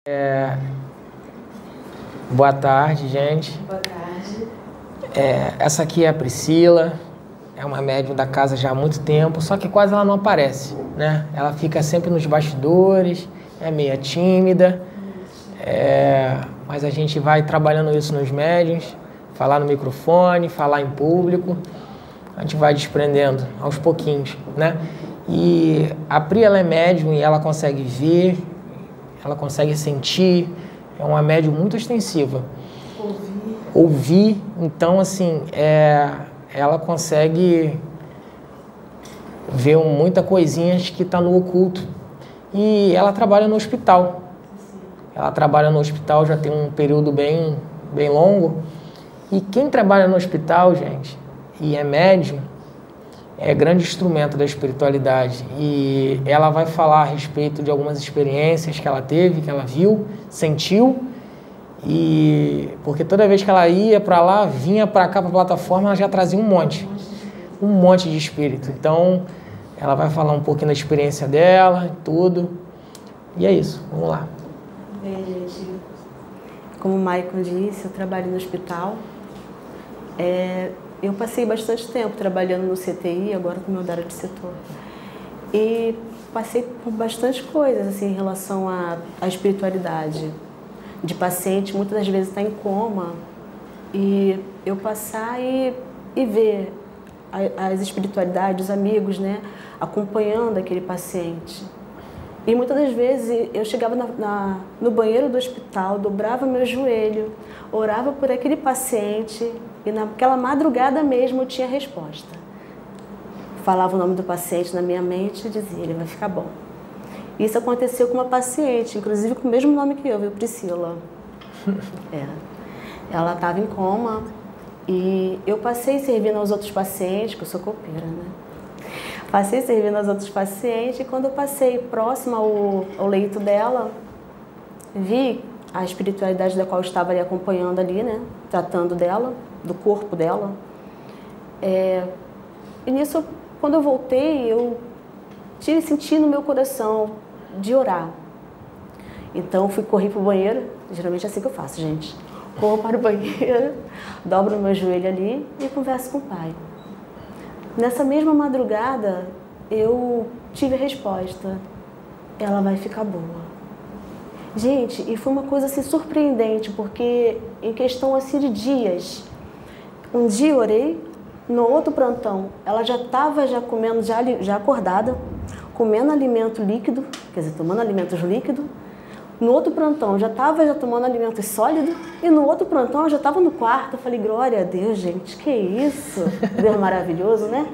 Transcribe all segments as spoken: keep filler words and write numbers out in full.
É... Boa tarde, gente. Boa tarde. É, essa aqui é a Priscila, é uma médium da casa já há muito tempo, só que quase ela não aparece, né? Ela fica sempre nos bastidores, é meio tímida, é... mas a gente vai trabalhando isso nos médiums, falar no microfone, falar em público, a gente vai desprendendo aos pouquinhos, né? E a Pri, ela é médium e ela consegue ver, ela consegue sentir, é uma médium muito extensiva. Ouvir. Ouvir, então assim, é, ela consegue ver muita coisinhas que está no oculto. E ela trabalha no hospital. Ela trabalha no hospital já tem um período bem, bem longo. E quem trabalha no hospital, gente, e é médium, é grande instrumento da espiritualidade. E ela vai falar a respeito de algumas experiências que ela teve, que ela viu, sentiu. E porque toda vez que ela ia para lá, vinha para cá, para a plataforma, ela já trazia um monte. Um monte de espírito. Então, ela vai falar um pouquinho da experiência dela, tudo. E é isso, vamos lá. Bem, gente, como o Maicon disse, eu trabalho no hospital. É, eu passei bastante tempo trabalhando no C T I, agora com mudar de setor. E passei por bastante coisas assim, em relação à, à espiritualidade. De paciente, muitas das vezes está em coma, e eu passar e, e ver a, as espiritualidades, os amigos, né, acompanhando aquele paciente. E muitas das vezes eu chegava na, na, no banheiro do hospital, dobrava meu joelho, orava por aquele paciente e naquela madrugada mesmo eu tinha a resposta. Falava o nome do paciente na minha mente e dizia, ele vai ficar bom. Isso aconteceu com uma paciente, inclusive com o mesmo nome que eu, viu? Priscila. É. Ela estava em coma e eu passei servindo aos outros pacientes, que eu sou copeira, né? Passei servindo aos outros pacientes e quando eu passei próxima ao, ao leito dela, vi a espiritualidade da qual eu estava ali acompanhando ali, né? Tratando dela, do corpo dela. É, e nisso, quando eu voltei, eu tive senti no meu coração de orar. Então, fui correr para o banheiro, geralmente é assim que eu faço, gente. Corro para o banheiro, dobro o meu joelho ali e converso com o Pai. Nessa mesma madrugada, eu tive a resposta. Ela vai ficar boa. Gente, e foi uma coisa assim surpreendente, porque em questão assim de dias, um dia eu orei, no outro plantão, ela já estava já comendo, já, já acordada, comendo alimento líquido, quer dizer, tomando alimentos líquidos. No outro plantão, já estava já tomando alimentos sólidos. E no outro plantão, eu já estava no quarto. Eu falei, glória a Deus, gente, que isso? Deus maravilhoso, né?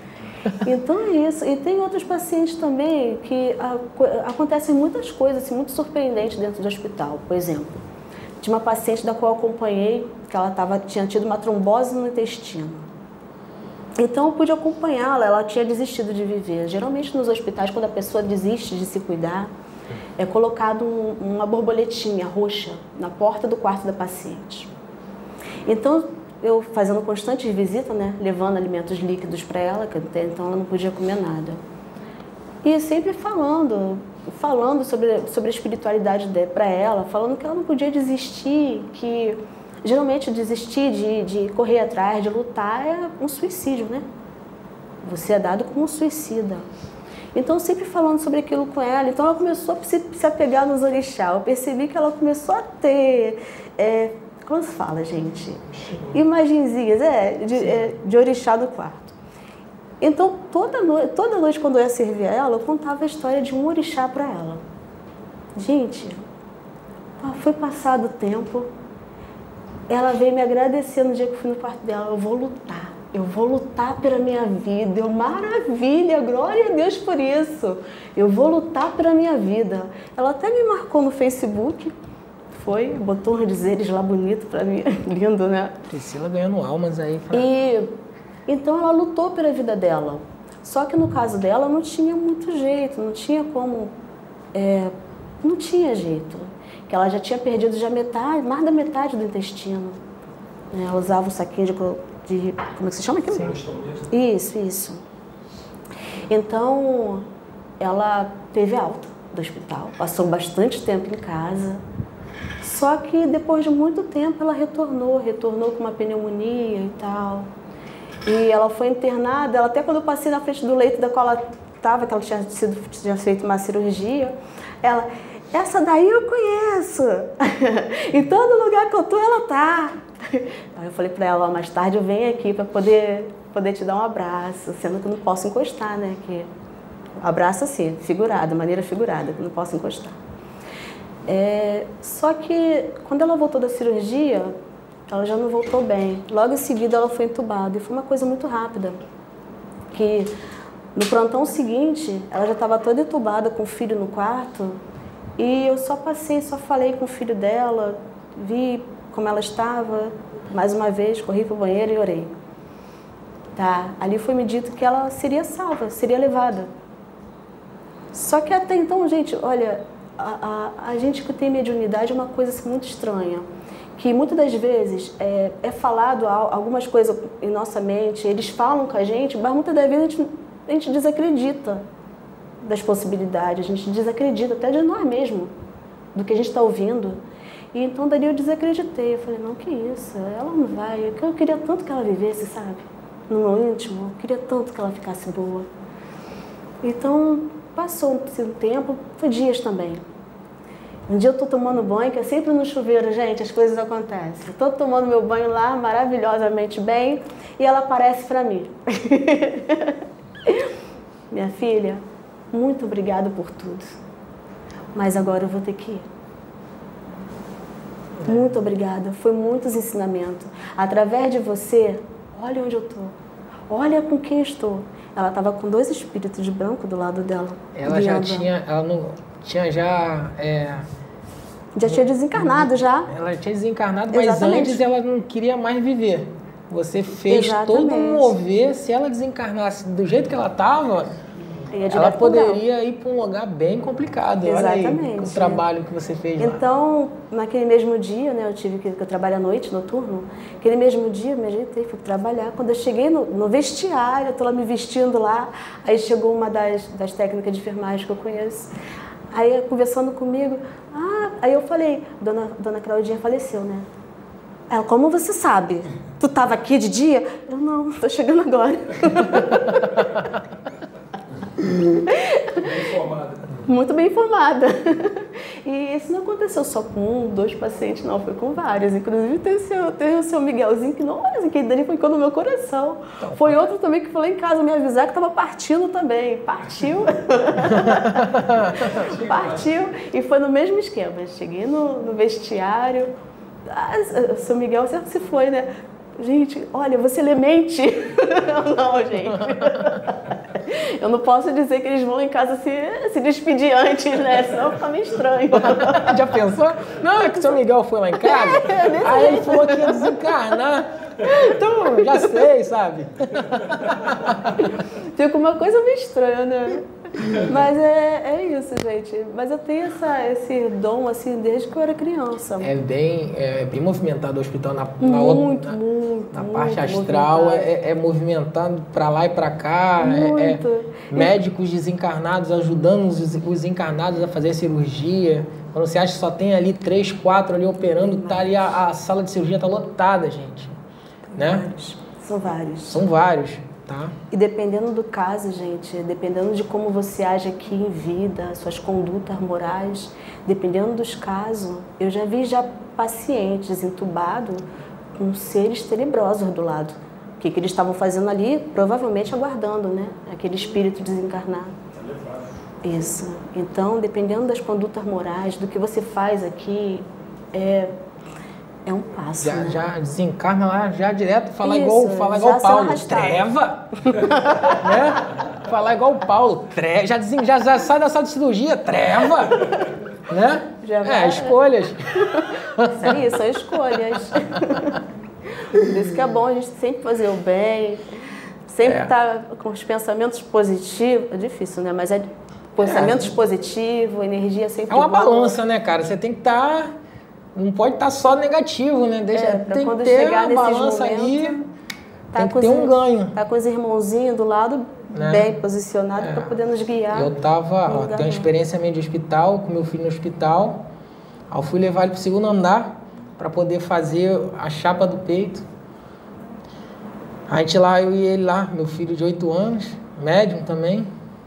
Então é isso. E tem outros pacientes também que a, acontecem muitas coisas assim, muito surpreendentes dentro do hospital. Por exemplo, tinha uma paciente da qual eu acompanhei, que ela tava, tinha tido uma trombose no intestino. Então eu pude acompanhá-la, ela tinha desistido de viver. Geralmente nos hospitais, quando a pessoa desiste de se cuidar, é colocado um, uma borboletinha roxa na porta do quarto da paciente. Então eu fazendo constantes visitas, né, levando alimentos líquidos para ela, que até então ela não podia comer nada. E sempre falando, falando sobre, sobre a espiritualidade para ela, falando que ela não podia desistir, que geralmente desistir de, de correr atrás, de lutar, é um suicídio, né? Você é dado como um suicida. Então, sempre falando sobre aquilo com ela, então ela começou a se, se apegar nos orixás. Eu percebi que ela começou a ter, é, como se fala, gente? Imagenzinhas, é, de, é, de orixá no quarto. Então, toda noite, toda noite quando eu ia servir a ela, eu contava a história de um orixá para ela. Gente, foi passado o tempo, ela veio me agradecer no dia que eu fui no quarto dela. Eu vou lutar, eu vou lutar pela minha vida. Eu, maravilha, glória a Deus por isso. Eu vou lutar pela minha vida. Ela até me marcou no Facebook, foi, botou uns dizeres lá bonito para mim, lindo, né? Priscila ganhando almas aí. Pra... E então ela lutou pela vida dela. Só que no caso dela não tinha muito jeito, não tinha como, é, não tinha jeito. Que ela já tinha perdido já metade, mais da metade do intestino. Ela usava um saquinho de, de como é que se chama aquilo? Sim. Isso, isso. Então, ela teve alta. do hospital, passou bastante tempo em casa. Só que depois de muito tempo ela retornou, retornou com uma pneumonia e tal. E ela foi internada, ela, até quando eu passei na frente do leito da qual ela estava, que ela tinha, sido, tinha feito uma cirurgia, ela, essa daí eu conheço, em todo lugar que eu tô ela tá. Aí eu falei para ela, ó, mais tarde eu venho aqui para poder, poder te dar um abraço, sendo que eu não posso encostar, né? Que, abraço assim, figurado, maneira figurada, que eu não posso encostar. É, só que quando ela voltou da cirurgia, ela já não voltou bem. Logo em seguida ela foi entubada e foi uma coisa muito rápida. Que no plantão seguinte, ela já estava toda entubada com o filho no quarto e eu só passei, só falei com o filho dela, vi como ela estava, mais uma vez, corri para o banheiro e orei. Tá, ali foi me dito que ela seria salva, seria levada. Só que até então, gente, olha, a, a, a gente que tem mediunidade é uma coisa assim, muito estranha. Que muitas das vezes é, é falado algumas coisas em nossa mente, eles falam com a gente, mas muitas das vezes a gente, a gente desacredita das possibilidades, a gente desacredita até de nós mesmos, do que a gente está ouvindo. E então dali eu desacreditei, eu falei, não, que isso, ela não vai, eu queria tanto que ela vivesse, sabe, no meu íntimo, eu queria tanto que ela ficasse boa. Então passou um tempo, foi dias também. Um dia eu tô tomando banho, que é sempre no chuveiro, gente, as coisas acontecem. Eu tô tomando meu banho lá, maravilhosamente bem, e ela aparece para mim. Minha filha, muito obrigada por tudo, mas agora eu vou ter que ir. Muito obrigada, foi muitos ensinamentos. Através de você, olha onde eu tô, olha com quem estou. Ela estava com dois espíritos de branco do lado dela. Ela já tinha, ela não tinha já... É... Já tinha desencarnado, já. Ela tinha desencarnado, mas Exatamente. antes ela não queria mais viver. Você fez Exatamente. todo um mover, se ela desencarnasse do jeito que ela estava, ela poderia ir para um lugar bem complicado. Exatamente. Olha aí o trabalho que você fez lá. Então, naquele mesmo dia, né, eu tive que, que eu trabalho à noite, noturno, aquele mesmo dia eu me ajeitei, fui trabalhar. Quando eu cheguei no, no vestiário, eu tô lá me vestindo lá, aí chegou uma das, das técnicas de enfermagem que eu conheço, aí conversando comigo, ah, aí eu falei, dona, dona Claudinha faleceu, né? Ela, como você sabe? Tu estava aqui de dia? Eu, não, tô chegando agora. Bem informada. Muito bem informada. E isso não aconteceu só com um, dois pacientes, não, foi com vários. Inclusive tem o seu, tem o seu Miguelzinho, que nossa, que dali ficou no meu coração. Então, foi outro também que falou em casa me avisar que estava partindo também. Partiu. Partiu. E foi no mesmo esquema. Cheguei no, no vestiário. Ah, o seu Miguel sempre se foi, né? Gente, olha, você lê mente? Não, gente. Eu não posso dizer que eles vão em casa se, se despedir antes, né? Senão fica meio estranho. Já pensou? Não, é que o seu Miguel foi lá em casa, é, aí ele falou que ia desencarnar. Então, já sei, sabe? Fica uma coisa meio estranha, né? Mas é, é isso, gente. Mas eu tenho essa, esse dom, assim, desde que eu era criança. É bem, é bem movimentado o hospital na, na, muito, na, muito, na muito parte astral. É, é movimentado para lá e para cá. É, é médicos desencarnados ajudando os, os encarnados a fazer a cirurgia. Quando você acha que só tem ali três, quatro ali operando, tá ali a, a sala de cirurgia tá lotada, gente. Né? Vários. São vários. São vários. Tá. E dependendo do caso, gente, dependendo de como você age aqui em vida, suas condutas morais, dependendo dos casos, eu já vi já pacientes entubados com seres tenebrosos do lado. O que, que eles estavam fazendo ali? Provavelmente aguardando, né? Aquele espírito desencarnado. Isso. Então, dependendo das condutas morais, do que você faz aqui, é... É um passo, já, né? já desencarna lá, já direto, falar igual, falar igual Paulo, treva, né? Falar igual o Paulo, treva, já, desen, já, já sai da sala de cirurgia, treva, né? Já é, escolhas. Isso aí, são escolhas. Por isso que é bom a gente sempre fazer o bem, sempre estar é. tá com os pensamentos positivos, é difícil, né? Mas é pensamentos é. positivos, energia sempre É uma boa. balança, né, cara? Você tem que estar... Tá... Não pode estar só negativo, né? Deixa, é, tem que quando ter chegar uma balança momentos, ali, tá tem que ter um ganho. Tá com os irmãozinhos do lado, né? Bem posicionado é. para poder nos guiar. Eu tava, ó, tenho uma experiência minha de hospital, com meu filho no hospital. Aí eu fui levar ele pro segundo andar para poder fazer a chapa do peito. A gente lá, eu e ele lá, meu filho de oito anos, médium também.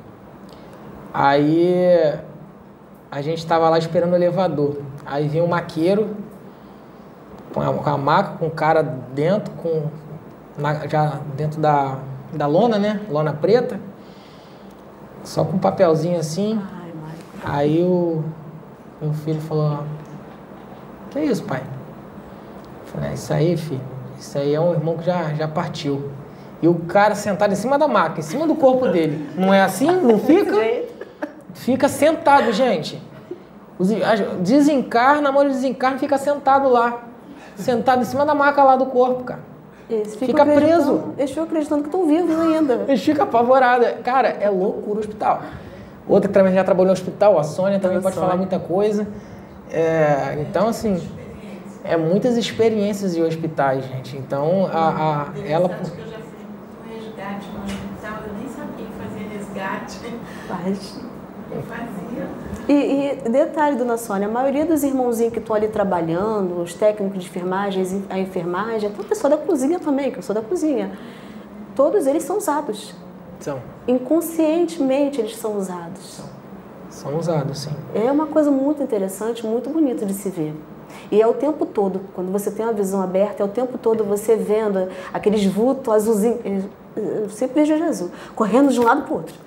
Aí a gente tava lá esperando o elevador. Aí veio um maqueiro com a, com a maca, com o cara dentro, com, na, já dentro da, da lona, né? Lona preta. Só com um papelzinho assim. Ai, aí o meu filho falou: que é isso, pai? Eu falei: é isso aí, filho. Isso aí é um irmão que já, já partiu. E o cara sentado em cima da maca, em cima do corpo dele. Não é assim? Não fica? Fica sentado, gente. Desencarna, a mão desencarna, fica sentado lá. Sentado em cima da maca lá do corpo, cara. Eles fica preso. Eles ficam acreditando que estão vivos ainda. Eles ficam apavorados. Cara, é loucura o hospital. Outra que também já trabalhou no hospital, a Sônia também pode falar muita coisa. É, então, assim, é muitas experiências de hospitais, gente. Então, a, a, ela... que eu já fui no resgate no hospital, eu nem sabia que fazia resgate. Faz. Eu fazia. E, e detalhe, dona Sônia, a maioria dos irmãozinhos que estão ali trabalhando, os técnicos de enfermagem, a enfermagem, até o pessoal da cozinha também, que eu sou da cozinha, todos eles são usados. São. Inconscientemente eles são usados. São, são usados, sim. É uma coisa muito interessante, muito bonita de se ver. E é o tempo todo, quando você tem uma visão aberta, é o tempo todo você vendo aqueles vultos azulzinhos, eu sempre vejo azul, correndo de um lado para o outro.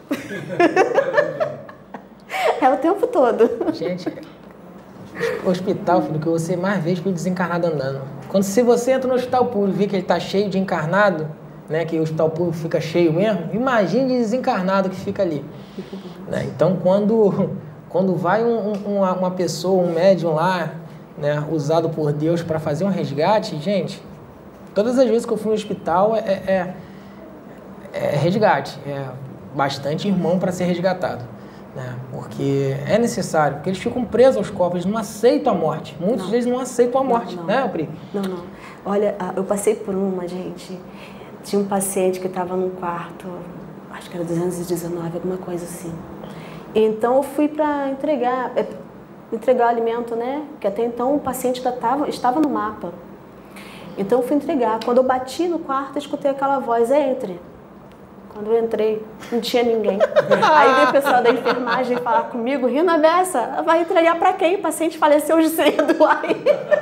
É o tempo todo. Gente, hospital, filho, que você mais vê espírito desencarnado andando. Quando se você entra no hospital público e vê que ele está cheio de encarnado, né, que o hospital público fica cheio mesmo, imagine de desencarnado que fica ali. Né? Então, quando, quando vai um, um, uma, uma pessoa, um médium lá, né, usado por Deus para fazer um resgate, gente, todas as vezes que eu fui no hospital é, é, é resgate, é bastante irmão para ser resgatado, né, porque é necessário, porque eles ficam presos aos corpos, eles não aceitam a morte, muitos deles não aceitam a morte, não, não. né, Pri? Não, não. Olha, eu passei por uma, gente, tinha um paciente que estava num quarto, acho que era duzentos e dezenove, alguma coisa assim. Então eu fui para entregar... entregar o alimento, né? Que até então o paciente já tava, estava no mapa. Então eu fui entregar. Quando eu bati no quarto, eu escutei aquela voz: entre. Quando eu entrei, não tinha ninguém. Aí veio o pessoal da enfermagem falar comigo, rindo a beça: vai entregar para quem? O paciente faleceu de cedo. Aí...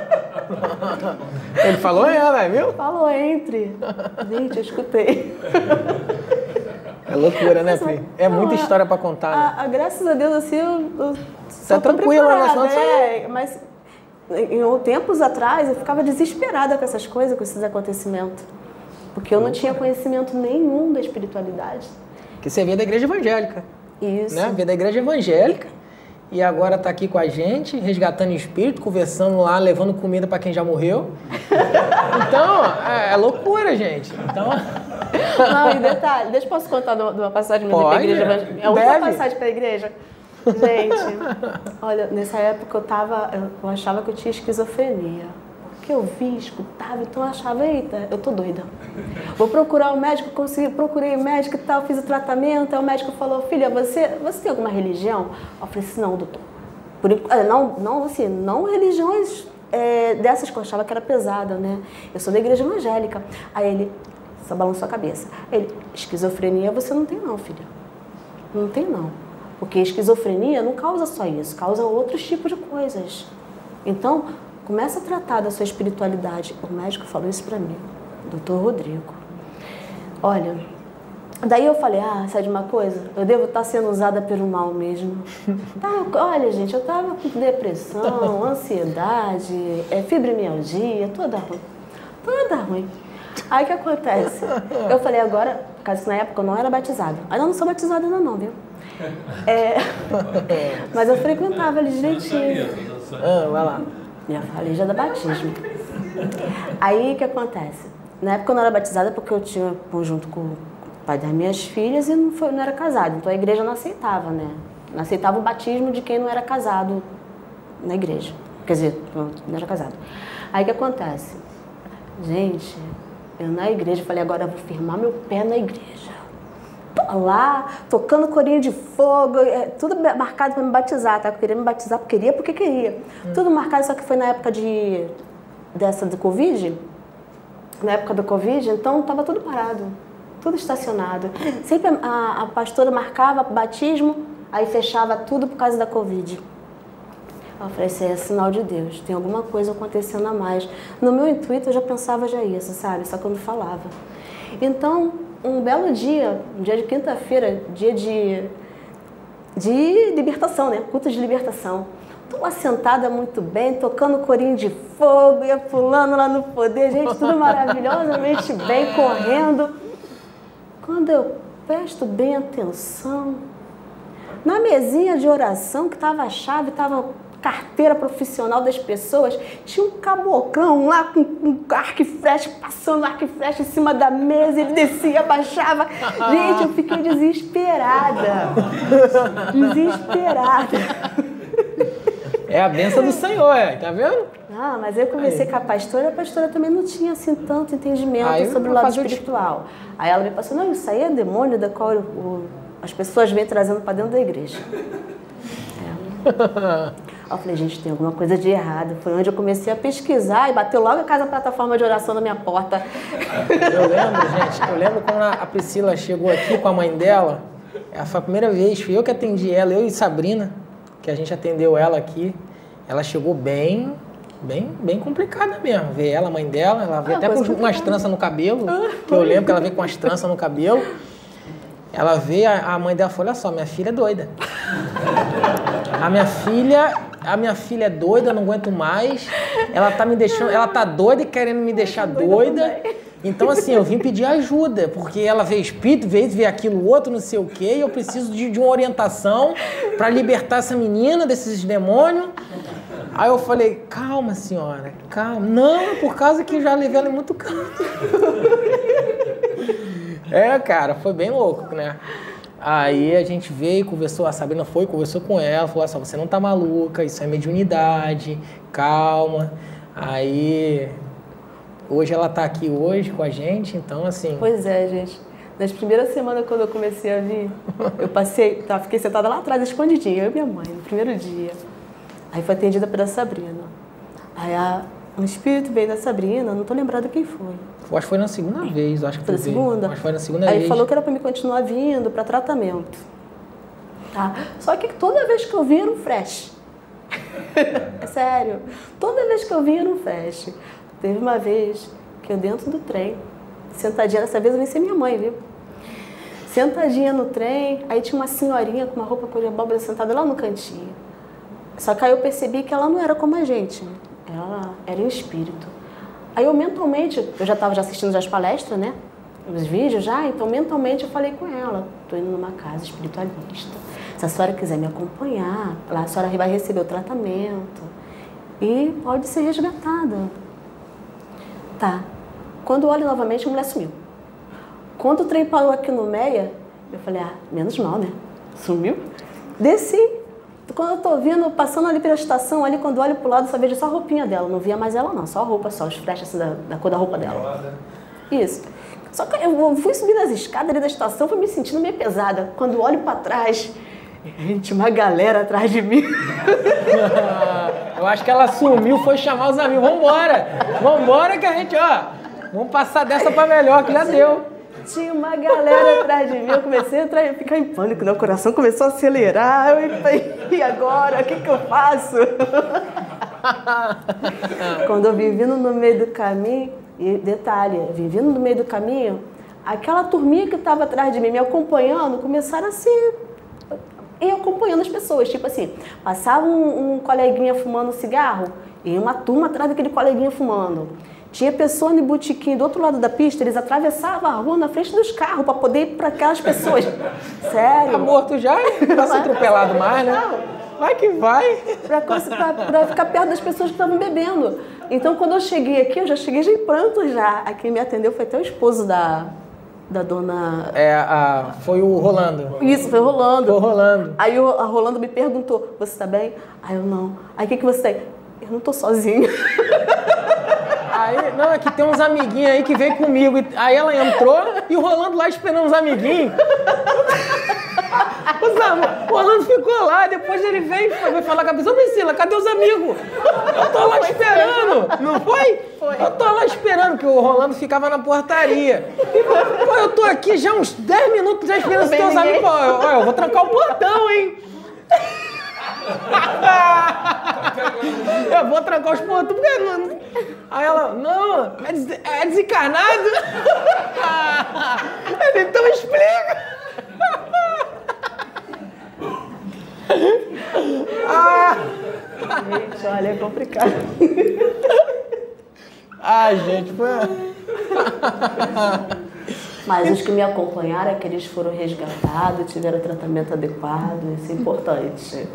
Ele falou, é, né, viu? Falou, entre. Gente, eu escutei. É loucura, né, Pri? É não, muita história para contar, né? A, a, graças a Deus, assim, eu, eu tá tranquilo, né? Senão é, mas em tempos atrás eu ficava desesperada com essas coisas, com esses acontecimentos. Porque eu não tinha conhecimento nenhum da espiritualidade. Que você veio da igreja evangélica. Isso. Né? Veio da igreja evangélica e agora tá aqui com a gente, resgatando espírito, conversando lá, levando comida para quem já morreu. Então, é, é loucura, gente. Então... Não, e detalhe, deixa eu posso contar de uma passagem minha para a igreja evangélica? É a única passagem para a igreja. Gente, olha, nessa época eu tava, eu achava que eu tinha esquizofrenia. Porque eu vi, escutava, então eu achava, eita, eu tô doida. Vou procurar o médico, consegui, procurei o médico e tal, fiz o tratamento, aí o médico falou: filha, você, você tem alguma religião? Eu falei assim: não, doutor. Por, não, não, assim, não religiões é, dessas que eu achava que era pesada, né? Eu sou da igreja evangélica. Aí ele só balançou a cabeça. Ele: esquizofrenia você não tem não, filha. Não tem não. Porque esquizofrenia não causa só isso, causa outros tipos de coisas. Então, começa a tratar da sua espiritualidade. O médico falou isso pra mim, doutor Rodrigo. Olha, daí eu falei: ah, sabe de uma coisa? Eu devo estar sendo usada pelo mal mesmo. Tá, olha, gente, eu tava com depressão, ansiedade, é, fibromialgia, toda ruim. Toda ruim. Aí o que acontece? Eu falei: agora, por causa que na época eu não era batizada. Ainda não sou batizada ainda não, viu? É, mas eu frequentava ali direitinho. Ah, vai lá. Minha igreja da batismo. Aí o que acontece? Na época eu não era batizada porque eu tinha conjunto com o pai das minhas filhas e não, foi, não era casado. Então a igreja não aceitava, né? Não aceitava o batismo de quem não era casado na igreja. Quer dizer, não era casado. Aí o que acontece? Gente, eu na igreja falei: agora eu vou firmar meu pé na igreja. Pum! lá, tocando corinho de fogo, é, tudo marcado para me batizar, tá? Eu queria me batizar porque queria, porque queria. Hum. Tudo marcado, só que foi na época de, dessa do Covid, na época do Covid, então estava tudo parado, tudo estacionado. Sempre a, a pastora marcava batismo, aí fechava tudo por causa da Covid. Eu falei, isso é sinal de Deus, tem alguma coisa acontecendo a mais. No meu intuito eu já pensava já isso, sabe? Só que eu não falava. Então, um belo dia, um dia de quinta-feira, dia de, de libertação, né? Culto de libertação. Estou lá sentada muito bem, tocando corinho de fogo, ia pulando lá no poder, gente, tudo maravilhosamente bem, correndo. Quando eu presto bem atenção, na mesinha de oração, que estava a chave, estava carteira profissional das pessoas, tinha um caboclão lá com um arco e flecha, passando arco e flecha em cima da mesa, ele descia, baixava. Gente, eu fiquei desesperada. Desesperada. É a bênção do Senhor, é, tá vendo? Ah, mas eu conversei com a pastora, a pastora também não tinha assim tanto entendimento aí sobre o lado espiritual. Aí ela me passou, não, isso aí é demônio da qual o, o, as pessoas vêm trazendo para dentro da igreja. É. Eu falei, gente, tem alguma coisa de errado. Foi onde eu comecei a pesquisar e bateu logo a casa plataforma de oração na minha porta. Eu lembro, gente, eu lembro quando a Priscila chegou aqui com a mãe dela, foi a primeira vez, fui eu que atendi ela, eu e Sabrina, que a gente atendeu ela aqui. Ela chegou bem, bem, bem complicada mesmo. Ver ela, a mãe dela, ela veio ah, até com umas tranças no cabelo, que eu lembro que ela veio com umas tranças no cabelo. Ela veio, a mãe dela falou, olha só, minha filha é doida. A minha filha, a minha filha é doida, eu não aguento mais. Ela tá me deixando, ela tá doida e querendo me deixar doida. Então, assim, eu vim pedir ajuda, porque ela vê espírito, vê ver aquilo, outro, não sei o quê, e eu preciso de, de uma orientação para libertar essa menina desses demônios. Aí eu falei, calma, senhora, calma. Não, é por causa que eu já levei ela em muito canto. É, cara, foi bem louco, né? Aí a gente veio, conversou, a Sabrina foi, conversou com ela, falou assim, você não tá maluca, isso é mediunidade, calma. Aí, hoje ela tá aqui hoje com a gente, então assim... Pois é, gente. Nas primeiras semanas, quando eu comecei a vir, eu passei, tá, fiquei sentada lá atrás, escondidinha, eu e minha mãe, no primeiro dia. Aí foi atendida pela Sabrina. Aí a, um espírito veio da Sabrina, não tô lembrada quem foi. Eu acho que foi na segunda vez, acho que foi. Foi na segunda? Acho que foi na segunda Aí vez. Aí falou que era para me continuar vindo para tratamento. Tá? Só que toda vez que eu vinha era um flash. É sério. Toda vez que eu vinha era um flash. Teve uma vez que eu dentro do trem, sentadinha, dessa vez eu vim ser minha mãe, viu? Sentadinha no trem, aí tinha uma senhorinha com uma roupa cor de abóbora sentada lá no cantinho. Só que aí eu percebi que ela não era como a gente. Ela era um espírito. Aí eu mentalmente, eu já estava já assistindo já as palestras, né? Os vídeos já, então mentalmente eu falei com ela. Estou indo numa casa espiritualista. Se a senhora quiser me acompanhar, lá a senhora vai receber o tratamento e pode ser resgatada. Tá. Quando eu olho novamente, a mulher sumiu. Quando o trem parou aqui no Meia, eu falei, ah, menos mal, né? Sumiu. Desci. Quando eu tô vindo, passando ali pela estação, ali quando eu olho pro lado, só vejo só a roupinha dela. Não via mais ela não, só a roupa, só os flechas assim, da, da cor da roupa dela. Isso. Só que eu fui subindo as escadas ali da estação, fui me sentindo meio pesada. Quando eu olho pra trás, gente, uma galera atrás de mim. Eu acho que ela sumiu, foi chamar os amigos. Vambora, vambora que a gente, ó, vamos passar dessa pra melhor, que já deu. Tinha uma galera atrás de mim, eu comecei a, entrar, a ficar em pânico, meu coração começou a acelerar, eu falei, e agora, o que que eu faço? Quando eu vim vindo no meio do caminho, e detalhe, eu vim vindo no meio do caminho, aquela turminha que estava atrás de mim, me acompanhando, começaram a se... ir acompanhando as pessoas, tipo assim, passava um, um coleguinha fumando cigarro, e uma turma atrás daquele coleguinha fumando. Tinha pessoa no botequim do outro lado da pista, eles atravessavam a rua na frente dos carros para poder ir para aquelas pessoas. Sério. Tá morto já? Não vai ser atropelado mais, né? Vai que vai. Para ficar perto das pessoas que estavam bebendo. Então, quando eu cheguei aqui, eu já cheguei já em pranto já. A quem me atendeu foi até o esposo da, da dona... É, a, foi o Rolando. Isso, foi o Rolando. Foi o Rolando. Aí o a Rolando me perguntou, você tá bem? Aí eu, não. Aí o que, que você tem? Eu não tô sozinho. Aí, não, é que tem uns amiguinhos aí que veio comigo. Aí ela entrou e o Rolando lá esperando os amiguinhos. O Rolando ficou lá, depois ele veio e foi falar com a pessoa: Priscila, cadê os amigos? Eu tô lá esperando. Não foi? Foi. Eu tô lá esperando, que o Rolando ficava na portaria. Pô, eu tô aqui já uns dez minutos já esperando os teus amigos. Pô, eu, eu vou trancar o portão, hein? Eu vou trancar os pontos. Aí ela: não, é, des é desencarnado? Ele: então explica. Ah. Gente, olha, é complicado. Ah, gente, foi... Mas os que me acompanharam é que eles foram resgatados, tiveram tratamento adequado, isso é importante.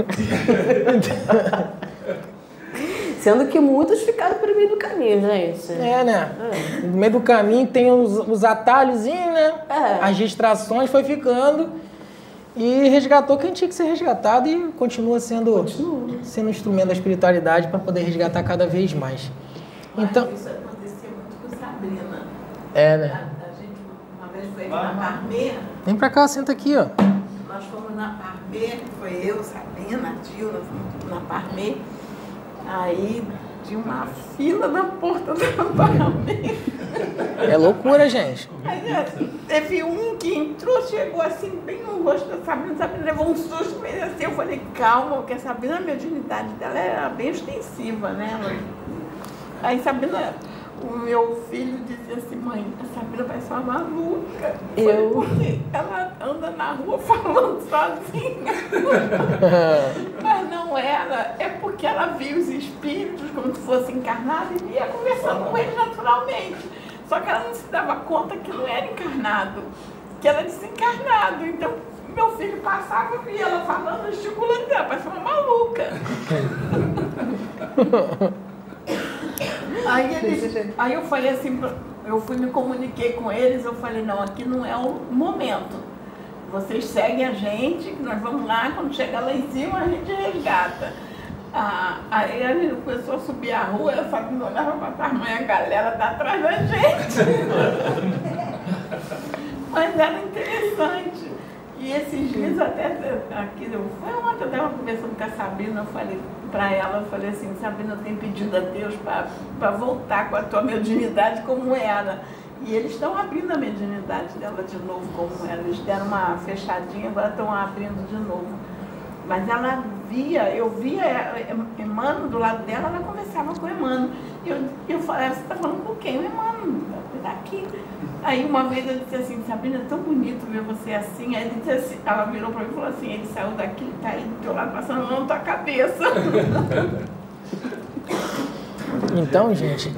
Sendo que muitos ficaram pelo meio do caminho, gente. É, né? É. No meio do caminho tem os, os atalhozinhos, né? É. As distrações foi ficando e resgatou quem tinha que ser resgatado e continua sendo, continua. sendo um instrumento da espiritualidade para poder resgatar cada vez mais. Então, isso acontecia muito com Sabrina. É, né? A, a gente uma vez foi na Parmê. Vem pra cá, senta aqui, ó. Nós fomos na Parmê, foi eu, Sabrina, a Dilma, fomos na Parmê. Aí tinha uma fila na porta da Parmê. É loucura, gente. Aí teve um que entrou, chegou assim, bem no rosto da Sabrina, Sabrina levou um susto, fez assim, eu falei: calma, porque a Sabrina, a mediunidade dela era bem extensiva, né? Aí Sabrina, o meu filho dizia assim: mãe, a Sabrina parece uma maluca. Eu? Porque ela anda na rua falando sozinha. Mas não era, é porque ela viu os espíritos como se fosse encarnado e ia conversando com eles naturalmente. Só que ela não se dava conta que não era encarnado, que era desencarnado. Então, meu filho passava e via ela falando, estimulando ela, parece uma maluca. Aí, eles, aí eu falei assim, eu fui me comuniquei com eles, eu falei: não, aqui não é o momento. Vocês seguem a gente, que nós vamos lá, quando chegar lá em cima a gente resgata. Ah, aí a gente começou a subir a rua, eu só não olhava para trás, mas a galera tá atrás da gente. Mas era interessante. E esses dias até aqui, foi ontem, eu estava conversando com a Sabrina, eu falei para ela, eu falei assim: Sabrina, eu tenho pedido a Deus para voltar com a tua mediunidade como era. E eles estão abrindo a mediunidade dela de novo como era. Eles deram uma fechadinha, agora estão abrindo de novo. Mas ela via, eu via Emmanuel do lado dela, ela conversava com o Emmanuel. E eu, eu falei: você está falando com quem? O Emmanuel, daqui. Aí uma vez eu disse assim: Sabrina, é tão bonito ver você assim. Aí ele disse assim, ela virou para mim e falou assim: ele saiu daqui, ele está aí do teu lado, passando a mão na tua cabeça. Então, gente,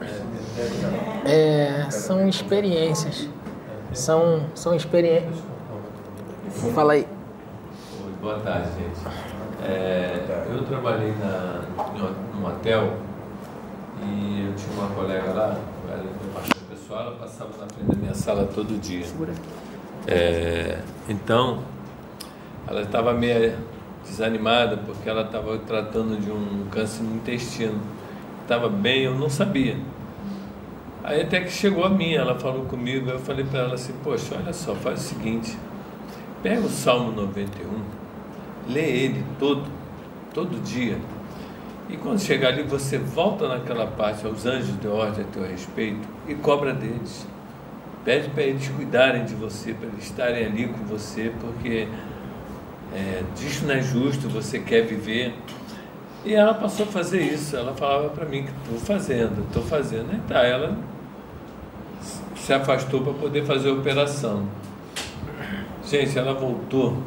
é, são experiências. São, são experiências. Fala aí. Boa tarde, gente. É, eu trabalhei na, num hotel e eu tinha uma colega lá, ela era pessoal, ela passava na frente da minha sala todo dia. É, então, ela estava meio desanimada porque ela estava tratando de um câncer no intestino. Estava bem, eu não sabia. Aí até que chegou a mim, ela falou comigo, eu falei para ela assim: poxa, olha só, faz o seguinte, pega o Salmo noventa e um, lê ele todo, todo dia, e quando chegar ali você volta naquela parte, aos anjos de ordem a teu respeito, e cobra deles, pede para eles cuidarem de você, para eles estarem ali com você, porque é, isso não é justo, você quer viver. E ela passou a fazer isso, ela falava para mim que estou fazendo, estou fazendo, e tá, ela se afastou para poder fazer a operação. Gente, ela voltou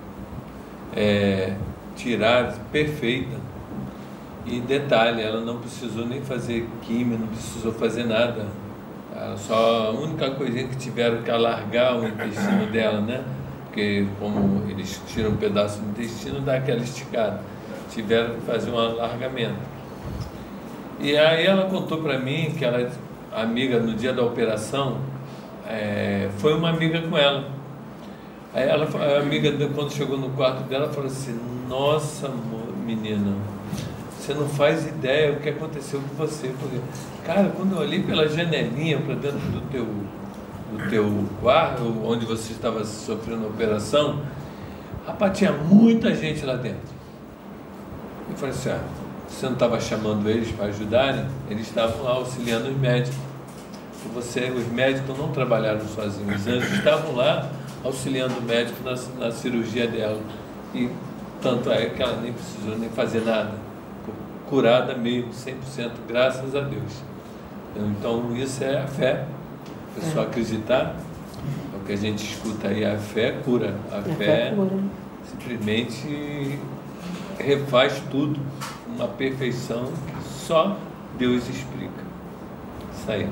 é, tirada, perfeita. E detalhe, ela não precisou nem fazer químio, não precisou fazer nada. Ela só a única coisinha que tiveram que alargar o intestino dela, né? Porque como eles tiram um pedaço do intestino, dá aquela esticada. Tiveram que fazer um alargamento. E aí ela contou para mim que ela, amiga, no dia da operação, é, foi uma amiga com ela. Aí ela, a amiga, quando chegou no quarto dela, falou assim: nossa, menina, Você não faz ideia o que aconteceu com você. Porque, cara, quando eu olhei pela janelinha para dentro do teu, do teu quarto, onde você estava sofrendo a operação, rapaz, tinha muita gente lá dentro. Eu falei assim, ah, você não estava chamando eles para ajudarem? Eles estavam lá auxiliando os médicos. E você, os médicos não trabalharam sozinhos, os anjos estavam lá auxiliando o médico na, na cirurgia dela. E tanto é que ela nem precisou nem fazer nada. Curada mesmo, cem por cento, graças a Deus. Então isso é a fé. A pessoa é. acreditar, é o que a gente escuta aí, a fé cura. A, a fé, fé cura. Simplesmente refaz tudo, uma perfeição que só Deus explica. Isso aí.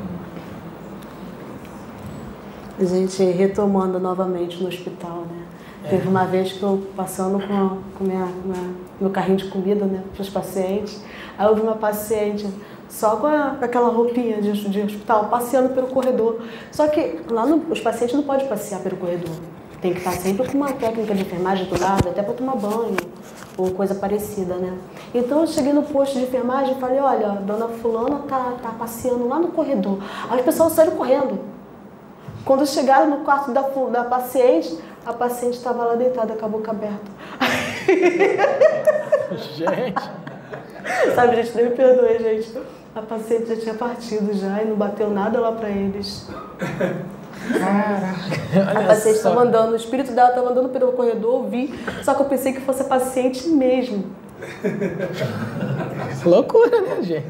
A gente retomando novamente no hospital, né? É. Teve uma vez que eu passando com, com minha, minha, meu carrinho de comida, né, para os pacientes, aí eu vi uma paciente só com, a, com aquela roupinha de, de hospital, passeando pelo corredor. Só que lá no, os pacientes não podem passear pelo corredor. Tem que estar sempre com uma técnica de enfermagem do lado, até para tomar banho, ou coisa parecida, né? Então eu cheguei no posto de enfermagem e falei, olha, a dona fulana tá, tá passeando lá no corredor. Aí o pessoal saiu correndo. Quando chegaram no quarto da, da paciente, a paciente estava lá deitada com a boca aberta. Gente! Sabe, gente, nem me perdoe, gente. A paciente já tinha partido já e não bateu nada lá para eles. Caraca! A paciente estava andando, o espírito dela estava andando pelo corredor, eu vi, só que eu pensei que fosse a paciente mesmo. Loucura, né, gente?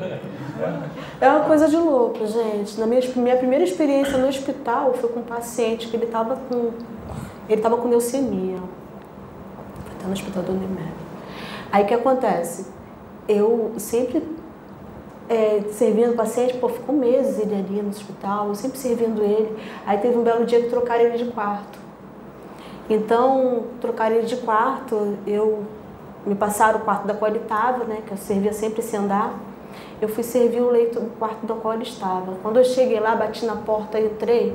É uma coisa de louco, gente. Na minha, minha primeira experiência no hospital foi com um paciente que ele estava com, ele estava com leucemia. Foi até no hospital do Unimed. Aí o que acontece? Eu sempre é, servindo o paciente, pô, ficou meses ele ali no hospital, eu sempre servindo ele. Aí teve um belo dia que trocaram ele de quarto. Então, trocaram ele de quarto, eu me passaram o quarto da qual ele estava, né, que eu servia sempre esse andar. Eu fui servir o leito do quarto do qual ele estava. Quando eu cheguei lá, bati na porta, entrei,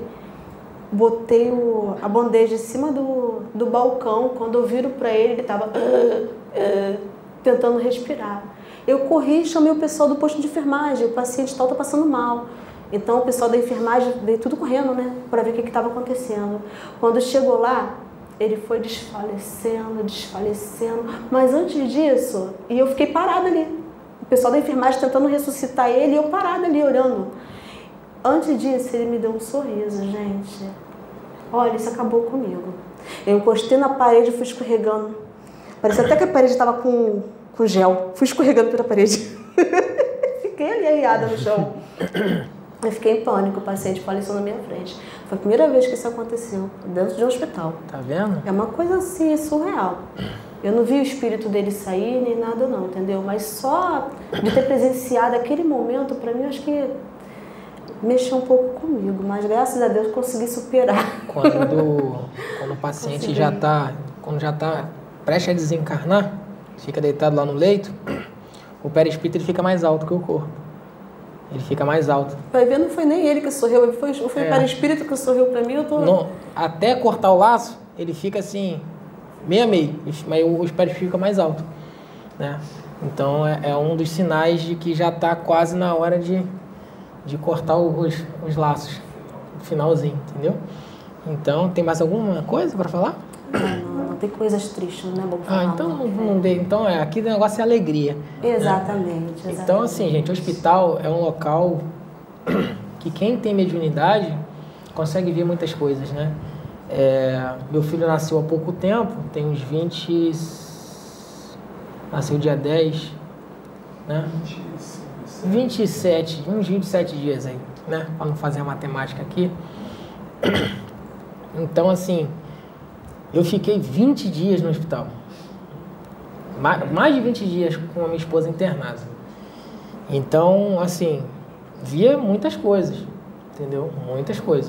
botei o, a bandeja em cima do, do balcão. Quando eu viro para ele, ele estava uh, uh, tentando respirar. Eu corri e chamei o pessoal do posto de enfermagem. O paciente tal está passando mal. Então o pessoal da enfermagem veio tudo correndo, né, para ver o que estava acontecendo. Quando chegou lá, ele foi desfalecendo, desfalecendo. Mas antes disso, e eu fiquei parada ali. O pessoal da enfermagem tentando ressuscitar ele e eu parada ali olhando. Antes disso, ele me deu um sorriso, gente. Olha, isso acabou comigo. Eu encostei na parede e fui escorregando. Parecia até que a parede estava com, com gel. Fui escorregando pela parede. Fiquei ali arriada no chão. Eu fiquei em pânico, o paciente faleceu na minha frente. Foi a primeira vez que isso aconteceu, dentro de um hospital. Tá vendo? É uma coisa assim, surreal. Eu não vi o espírito dele sair, nem nada não, entendeu? Mas só de ter presenciado aquele momento, para mim, acho que mexeu um pouco comigo. Mas, graças a Deus, consegui superar. Quando, quando o paciente consegui. já está quando já tá prestes a desencarnar, fica deitado lá no leito, o perispírito ele fica mais alto que o corpo. Ele fica mais alto. Vai ver, não foi nem ele que sorriu, foi, foi é. o perispírito que sorriu para mim. Eu tô... não, até cortar o laço, ele fica assim... meio a meio, mas o espírito fica mais alto, né? Então é, é um dos sinais de que já está quase na hora de, de cortar os, os laços, no finalzinho, entendeu? Então, tem mais alguma coisa para falar? Não, não, não tem coisas tristes, não é bom falar. Ah, então não, não dê. Então é, aqui o negócio é alegria. Exatamente, né? exatamente. Então assim, gente, o hospital é um local que quem tem mediunidade consegue ver muitas coisas, né? É, meu filho nasceu há pouco tempo, tem uns vinte... Nasceu dia dez, né? vinte e sete, uns vinte e sete dias aí, né? Para não fazer a matemática aqui. Então, assim, eu fiquei vinte dias no hospital. Mais de vinte dias com a minha esposa internada. Então, assim, via muitas coisas, entendeu? Muitas coisas.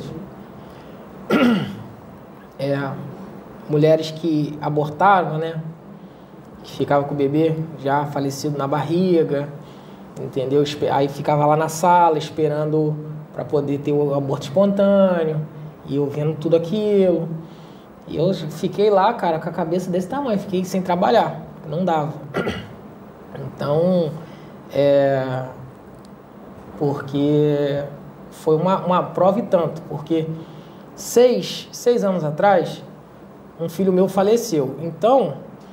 É, mulheres que abortaram, né? Que ficavam com o bebê já falecido na barriga, entendeu? Aí ficava lá na sala esperando para poder ter o aborto espontâneo, e eu vendo tudo aquilo. E eu fiquei lá, cara, com a cabeça desse tamanho, fiquei sem trabalhar, não dava. Então, é, porque foi uma, uma prova e tanto, porque seis, seis anos atrás, um filho meu faleceu. Então,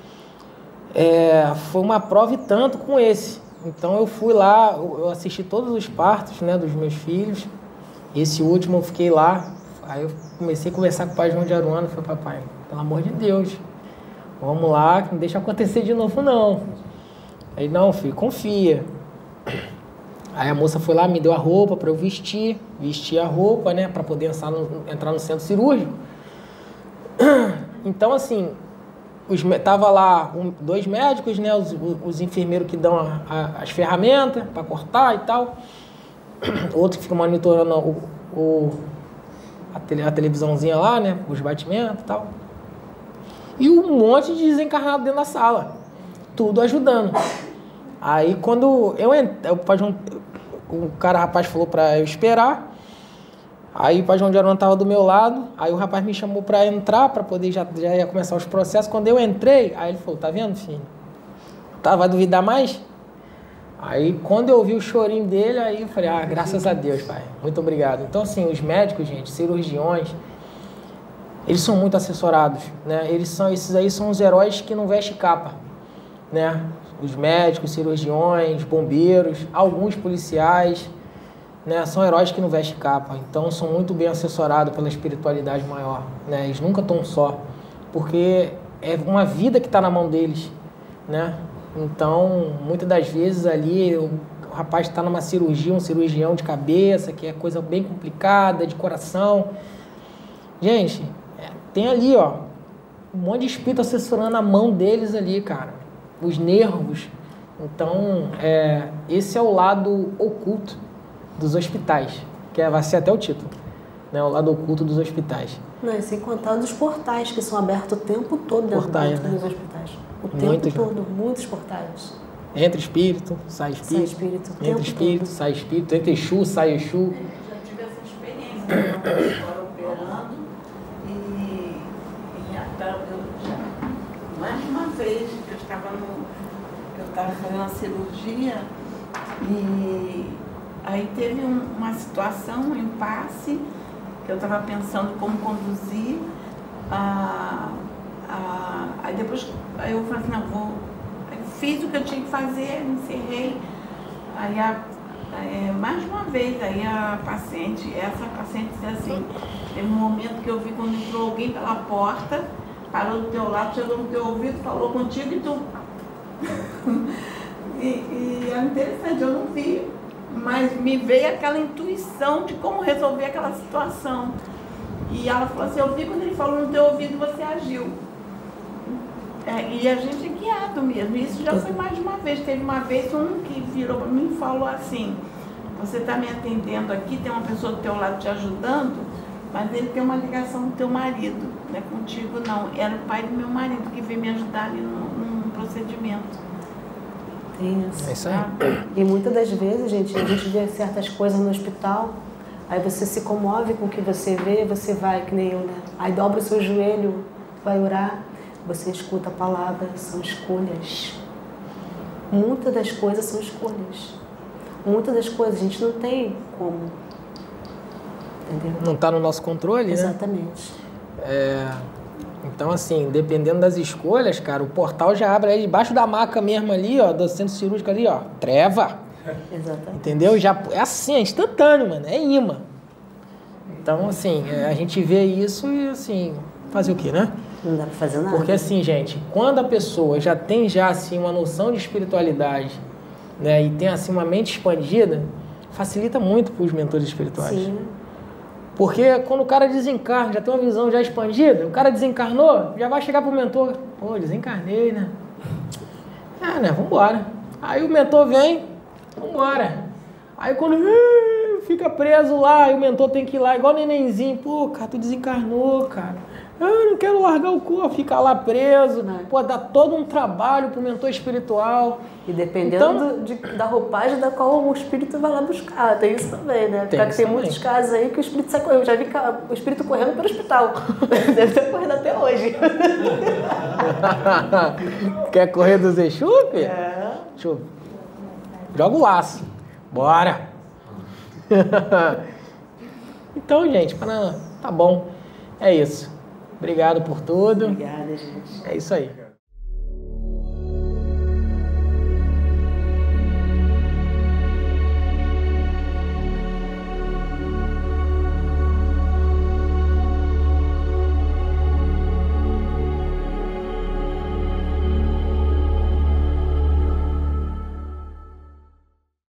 é, foi uma prova e tanto com esse. Então, eu fui lá, eu assisti todos os partos, né, dos meus filhos. Esse último eu fiquei lá. Aí eu comecei a conversar com o pai João de Aruana. Falei, papai, pelo amor de Deus, vamos lá, não deixa acontecer de novo, não. Aí, não, filho, confia. Aí a moça foi lá, me deu a roupa para eu vestir. Vesti a roupa, né, para poder entrar no, entrar no centro cirúrgico. Então, assim, os, tava lá um, dois médicos, né, os, os enfermeiros que dão a, a, as ferramentas para cortar e tal. Outro que fica monitorando o, o, a, tele, a televisãozinha lá, né, os batimentos e tal. E um monte de desencarnado dentro da sala. Tudo ajudando. Aí quando eu entrei, o cara, rapaz falou para eu esperar. Aí o pai João de Aruana estava do meu lado. Aí o rapaz me chamou para entrar, para poder já, já ia começar os processos. Quando eu entrei, aí ele falou, tá vendo, filho? Tá, vai duvidar mais? Aí quando eu ouvi o chorinho dele, aí eu falei, ah, graças a Deus, pai. Muito obrigado. Então, assim, os médicos, gente, cirurgiões, eles são muito assessorados, né? Eles são, esses aí são os heróis que não vestem capa, né? Os médicos, cirurgiões, bombeiros, alguns policiais, né? São heróis que não vestem capa. Então, são muito bem assessorados pela espiritualidade maior, né? Eles nunca estão só, porque é uma vida que está na mão deles, né? Então, muitas das vezes ali, o rapaz está numa cirurgia, um cirurgião de cabeça, que é coisa bem complicada, de coração. Gente, tem ali, ó, um monte de espírito assessorando a mão deles ali, cara. Os nervos. Então, é, esse é o lado oculto dos hospitais, que é, vai ser até o título, né? O lado oculto dos hospitais. Não, e sem contar dos portais, que são abertos o tempo todo dentro, portais, dentro né? dos hospitais. O tempo Muitos, todo, muitos portais. Entra espírito, sai espírito. Sai espírito, o entra tempo espírito, todo. sai espírito. Entra Exu, sai Exu. Eu já tive essa experiência, eu estava operando e, e até eu já, mais de uma vez que eu estava no, eu estava fazendo uma cirurgia e aí teve um, uma situação, um impasse, que eu estava pensando como conduzir. A, a, aí depois aí eu falei assim, não, vou. Aí fiz o que eu tinha que fazer, encerrei. Aí a, é, mais de uma vez, aí a paciente, essa paciente disse assim, teve um momento que eu vi quando entrou alguém pela porta, parou do teu lado, chegou no teu ouvido, falou contigo e tu. e, e é interessante, eu não vi, mas me veio aquela intuição de como resolver aquela situação. E ela falou assim, eu vi quando ele falou no teu ouvido, você agiu. É, e a gente é guiado mesmo. Isso já foi mais de uma vez. Teve uma vez um que virou para mim e falou assim, você está me atendendo aqui, tem uma pessoa do teu lado te ajudando, mas ele tem uma ligação com teu marido, não é contigo não. Era o pai do meu marido que veio me ajudar ali num, num procedimento. Tem isso. É isso aí. E muitas das vezes, gente, a gente vê certas coisas no hospital, aí você se comove com o que você vê, você vai, que nem eu, né? Aí dobra o seu joelho, vai orar, você escuta a palavra, são escolhas. Muitas das coisas são escolhas. Muitas das coisas a gente não tem como. Entendeu? Não está no nosso controle, né? Exatamente. É, então, assim, dependendo das escolhas, cara, o portal já abre aí debaixo da maca mesmo ali, ó, do centro cirúrgico ali, ó, treva. Exatamente. Entendeu? Já, é assim, é instantâneo, mano, é imã. Então, assim, é, a gente vê isso e, assim, fazer o quê, né? Não dá pra fazer nada. Porque, assim, gente, quando a pessoa já tem, já, assim, uma noção de espiritualidade, né, e tem, assim, uma mente expandida, facilita muito para os mentores espirituais. Sim. Porque quando o cara desencarna, já tem uma visão já expandida, o cara desencarnou, já vai chegar pro mentor, pô, desencarnei, né? Ah, né, vambora. Aí o mentor vem, vambora. Aí quando uh, fica preso lá, e o mentor tem que ir lá, igual o nenenzinho, pô, cara, tu desencarnou, cara. Eu não quero largar o corpo, ficar lá preso. Não. Pô, dá todo um trabalho pro mentor espiritual. E dependendo então, do, de, da roupagem da qual o espírito vai lá buscar. Tem isso também, né? Porque tem, tem muitos casos aí que o espírito sai correndo. Eu já vi o espírito correndo pelo hospital. Deve ter correndo até hoje. Quer correr dos Exu, filho? É. Deixa eu... Joga o laço. Bora! Então, gente, para... tá bom. É isso. Obrigado por tudo. Obrigada, gente. É isso aí.